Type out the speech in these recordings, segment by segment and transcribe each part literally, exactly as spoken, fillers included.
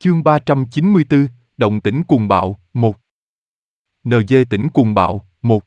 Chương ba trăm chín mươi tư, Động tĩnh cuồng bạo, một. en giê tỉnh cuồng bạo, một.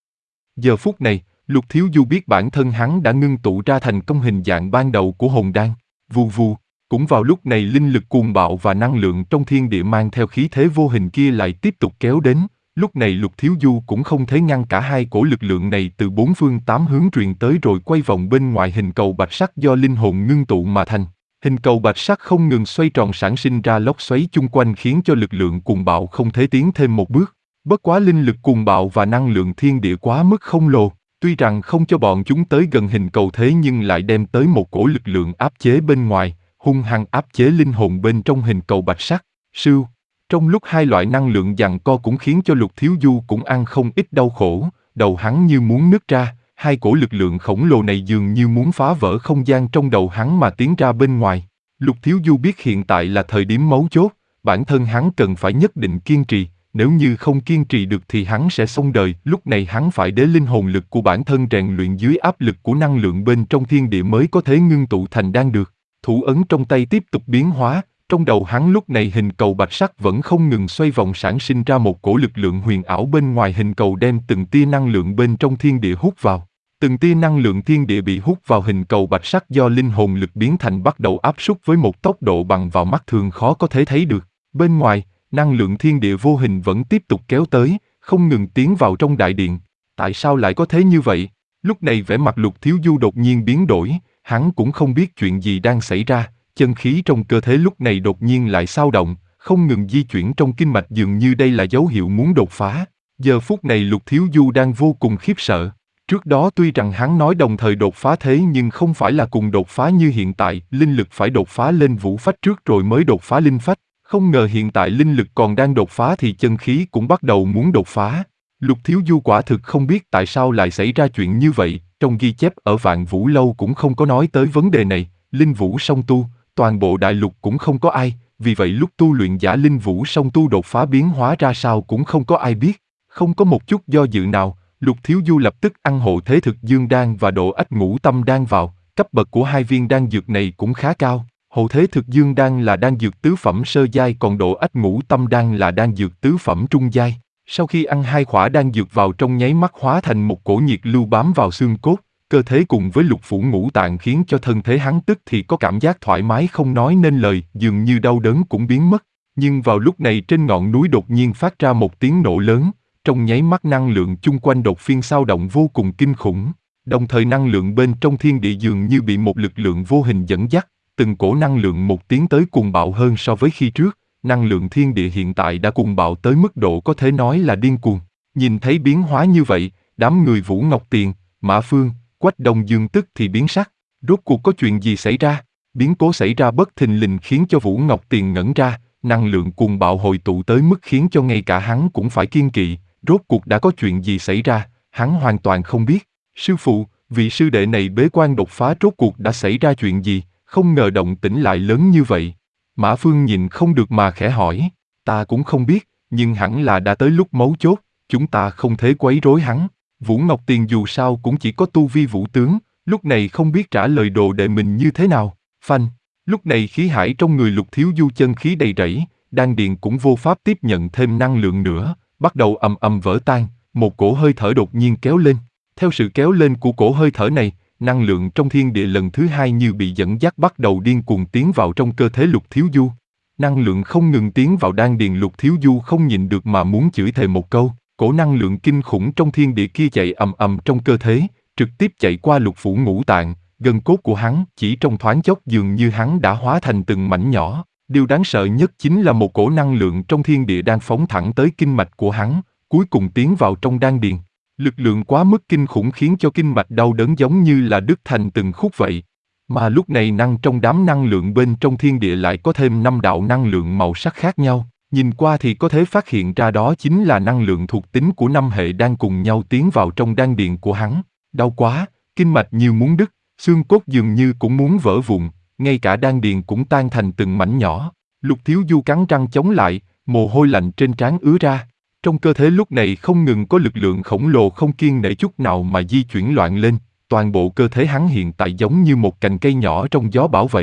Giờ phút này, Lục Thiếu Du biết bản thân hắn đã ngưng tụ ra thành công hình dạng ban đầu của hồn đan, vù vù. Cũng vào lúc này linh lực cuồng bạo và năng lượng trong thiên địa mang theo khí thế vô hình kia lại tiếp tục kéo đến. Lúc này Lục Thiếu Du cũng không thể ngăn cả hai cổ lực lượng này từ bốn phương tám hướng truyền tới rồi quay vòng bên ngoài hình cầu bạch sắc do linh hồn ngưng tụ mà thành. Hình cầu bạch sắc không ngừng xoay tròn sản sinh ra lốc xoáy chung quanh khiến cho lực lượng cuồng bạo không thể tiến thêm một bước. Bất quá linh lực cuồng bạo và năng lượng thiên địa quá mức khổng lồ, tuy rằng không cho bọn chúng tới gần hình cầu thế nhưng lại đem tới một cổ lực lượng áp chế bên ngoài, hung hăng áp chế linh hồn bên trong hình cầu bạch sắc. Sưu, trong lúc hai loại năng lượng giằng co cũng khiến cho Lục Thiếu Du cũng ăn không ít đau khổ, đầu hắn như muốn nứt ra, hai cổ lực lượng khổng lồ này dường như muốn phá vỡ không gian trong đầu hắn mà tiến ra bên ngoài. Lục Thiếu Du biết hiện tại là thời điểm mấu chốt, bản thân hắn cần phải nhất định kiên trì, nếu như không kiên trì được thì hắn sẽ xong đời. Lúc này hắn phải để linh hồn lực của bản thân rèn luyện dưới áp lực của năng lượng bên trong thiên địa mới có thể ngưng tụ thành đan được. Thủ ấn trong tay tiếp tục biến hóa, trong đầu hắn lúc này hình cầu bạch sắc vẫn không ngừng xoay vòng sản sinh ra một cổ lực lượng huyền ảo bên ngoài hình cầu đem từng tia năng lượng bên trong thiên địa hút vào. Từng tia năng lượng thiên địa bị hút vào hình cầu bạch sắc do linh hồn lực biến thành bắt đầu áp súc với một tốc độ bằng vào mắt thường khó có thể thấy được. Bên ngoài, năng lượng thiên địa vô hình vẫn tiếp tục kéo tới, không ngừng tiến vào trong đại điện. Tại sao lại có thế như vậy? Lúc này vẻ mặt Lục Thiếu Du đột nhiên biến đổi, hắn cũng không biết chuyện gì đang xảy ra, chân khí trong cơ thể lúc này đột nhiên lại xao động, không ngừng di chuyển trong kinh mạch dường như đây là dấu hiệu muốn đột phá. Giờ phút này Lục Thiếu Du đang vô cùng khiếp sợ. Trước đó tuy rằng hắn nói đồng thời đột phá thế nhưng không phải là cùng đột phá như hiện tại, linh lực phải đột phá lên vũ phách trước rồi mới đột phá linh phách. Không ngờ hiện tại linh lực còn đang đột phá thì chân khí cũng bắt đầu muốn đột phá. Lục Thiếu Du quả thực không biết tại sao lại xảy ra chuyện như vậy, trong ghi chép ở Vạn Vũ Lâu cũng không có nói tới vấn đề này, linh vũ song tu, toàn bộ đại lục cũng không có ai, vì vậy lúc tu luyện giả linh vũ song tu đột phá biến hóa ra sao cũng không có ai biết. Không có một chút do dự nào, Lục Thiếu Du lập tức ăn hộ thế thực dương đan và độ ách ngũ tâm đan vào, cấp bậc của hai viên đan dược này cũng khá cao. Hộ thế thực dương đan là đan dược tứ phẩm sơ giai còn độ ách ngũ tâm đan là đan dược tứ phẩm trung giai. Sau khi ăn hai khỏa đan dược vào trong nháy mắt hóa thành một cổ nhiệt lưu bám vào xương cốt, cơ thể cùng với lục phủ ngũ tạng khiến cho thân thể hắn tức thì có cảm giác thoải mái không nói nên lời, dường như đau đớn cũng biến mất. Nhưng vào lúc này trên ngọn núi đột nhiên phát ra một tiếng nổ lớn, trong nháy mắt năng lượng chung quanh đột phiên xao động vô cùng kinh khủng. Đồng thời năng lượng bên trong thiên địa dường như bị một lực lượng vô hình dẫn dắt, từng cổ năng lượng một tiến tới cuồng bạo hơn so với khi trước. Năng lượng thiên địa hiện tại đã cuồng bạo tới mức độ có thể nói là điên cuồng. Nhìn thấy biến hóa như vậy, đám người Vũ Ngọc Tiền, Mã Phương, Quách Đông Dương tức thì biến sắc. Rốt cuộc có chuyện gì xảy ra? Biến cố xảy ra bất thình lình khiến cho Vũ Ngọc Tiền ngẩn ra, năng lượng cuồng bạo hội tụ tới mức khiến cho ngay cả hắn cũng phải kiêng kỵ. Rốt cuộc đã có chuyện gì xảy ra, hắn hoàn toàn không biết. Sư phụ, vị sư đệ này bế quan đột phá rốt cuộc đã xảy ra chuyện gì, không ngờ động tĩnh lại lớn như vậy. Mã Phương nhìn không được mà khẽ hỏi, ta cũng không biết, nhưng hẳn là đã tới lúc mấu chốt, chúng ta không thể quấy rối hắn. Vũ Ngọc Tiền dù sao cũng chỉ có tu vi vũ tướng, lúc này không biết trả lời đồ đệ mình như thế nào. Phanh, lúc này khí hải trong người Lục Thiếu Du chân khí đầy rẫy, đan điền cũng vô pháp tiếp nhận thêm năng lượng nữa, bắt đầu ầm ầm vỡ tan, một cổ hơi thở đột nhiên kéo lên. Theo sự kéo lên của cổ hơi thở này, năng lượng trong thiên địa lần thứ hai như bị dẫn dắt bắt đầu điên cuồng tiến vào trong cơ thể Lục Thiếu Du. Năng lượng không ngừng tiến vào đan điền Lục Thiếu Du không nhịn được mà muốn chửi thề một câu. Cổ năng lượng kinh khủng trong thiên địa kia chạy ầm ầm trong cơ thể, trực tiếp chạy qua lục phủ ngũ tạng, gân cốt của hắn chỉ trong thoáng chốc dường như hắn đã hóa thành từng mảnh nhỏ. Điều đáng sợ nhất chính là một cổ năng lượng trong thiên địa đang phóng thẳng tới kinh mạch của hắn, cuối cùng tiến vào trong đan điền. Lực lượng quá mức kinh khủng khiến cho kinh mạch đau đớn giống như là đứt thành từng khúc vậy. Mà lúc này năng trong đám năng lượng bên trong thiên địa lại có thêm năm đạo năng lượng màu sắc khác nhau. Nhìn qua thì có thể phát hiện ra đó chính là năng lượng thuộc tính của năm hệ đang cùng nhau tiến vào trong đan điền của hắn. Đau quá, kinh mạch như muốn đứt, xương cốt dường như cũng muốn vỡ vụn, ngay cả đan điền cũng tan thành từng mảnh nhỏ. Lục Thiếu Du cắn răng chống lại, mồ hôi lạnh trên trán ứa ra. Trong cơ thể lúc này không ngừng có lực lượng khổng lồ không kiêng nể chút nào mà di chuyển loạn lên, toàn bộ cơ thể hắn hiện tại giống như một cành cây nhỏ trong gió bão vậy.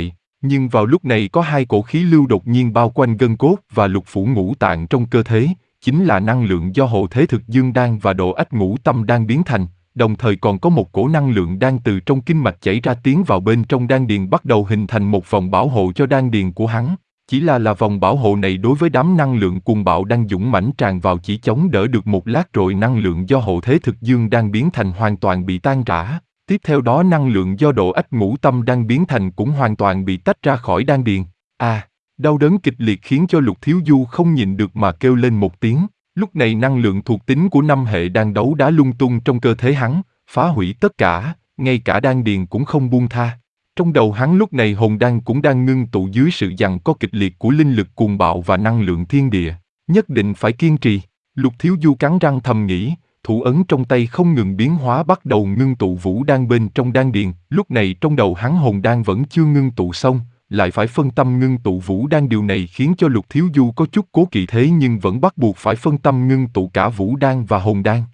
Nhưng vào lúc này có hai cổ khí lưu đột nhiên bao quanh gân cốt và lục phủ ngũ tạng trong cơ thể, chính là năng lượng do hộ thế thực dương đan và độ ách ngũ tâm đan biến thành, đồng thời còn có một cổ năng lượng đan từ trong kinh mạch chảy ra tiến vào bên trong đan điền bắt đầu hình thành một vòng bảo hộ cho đan điền của hắn. Chỉ là là vòng bảo hộ này đối với đám năng lượng cuồng bạo đang dũng mãnh tràn vào chỉ chống đỡ được một lát rồi năng lượng do hộ thế thực dương đang biến thành hoàn toàn bị tan rã. Tiếp theo đó năng lượng do độ ách ngũ tâm đang biến thành cũng hoàn toàn bị tách ra khỏi đan điền. À, đau đớn kịch liệt khiến cho Lục Thiếu Du không nhịn được mà kêu lên một tiếng. Lúc này năng lượng thuộc tính của năm hệ đang đấu đá lung tung trong cơ thể hắn, phá hủy tất cả, ngay cả đan điền cũng không buông tha. Trong đầu hắn lúc này hồn đan cũng đang ngưng tụ dưới sự giằng co kịch liệt của linh lực cuồng bạo và năng lượng thiên địa. Nhất định phải kiên trì. Lục Thiếu Du cắn răng thầm nghĩ, thủ ấn trong tay không ngừng biến hóa bắt đầu ngưng tụ vũ đan bên trong đan điền. Lúc này trong đầu hắn hồn đan vẫn chưa ngưng tụ xong, lại phải phân tâm ngưng tụ vũ đan, điều này khiến cho Lục Thiếu Du có chút cố kỵ thế nhưng vẫn bắt buộc phải phân tâm ngưng tụ cả vũ đan và hồn đan.